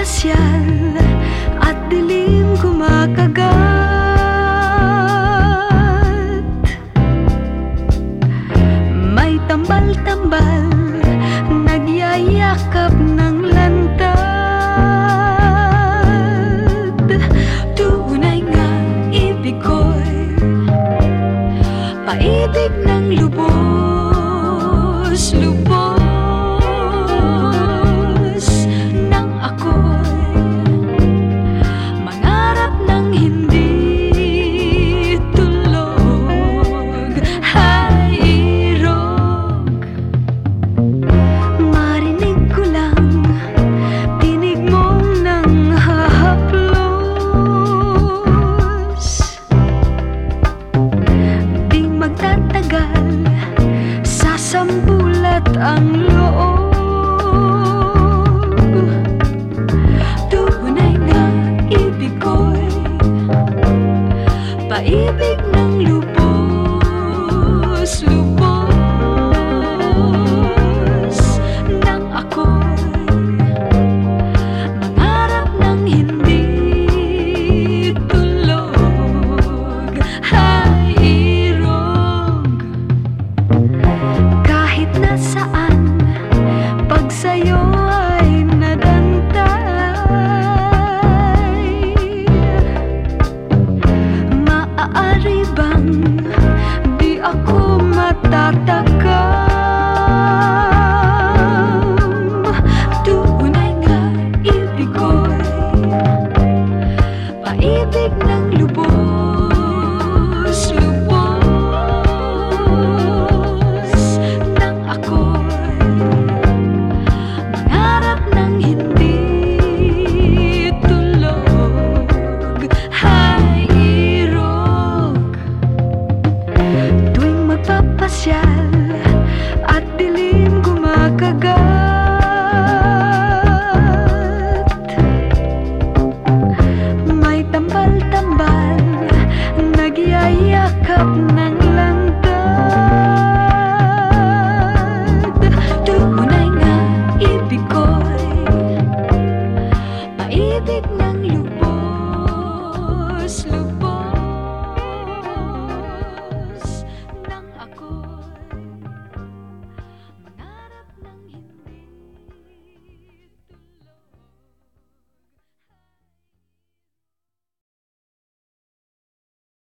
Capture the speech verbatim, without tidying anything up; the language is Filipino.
nagmamasyal at dilim kumakagat. May tambal-tambal, nagyayakap ng lantad. Tunay nga ibig ko'y paibig ng lubos, lubos. Nang ako'y mangarap ng hindi tulog, hairog. Marinig ko lang tinig mong nanghahaplos. Di magtatagal, sasambulat ang loob. Tunay nga ibig ko'y paibig ng lubos, lubos. Nang ako'y mangarap ng hindi tulog, hairog. Kahit nasaan, pag sa'yo ay nadantay, maaari bang di ako matatakam? Tunay nga ibig ko'y paibig ng lubos, lubos. Nang ako'y mangarap ng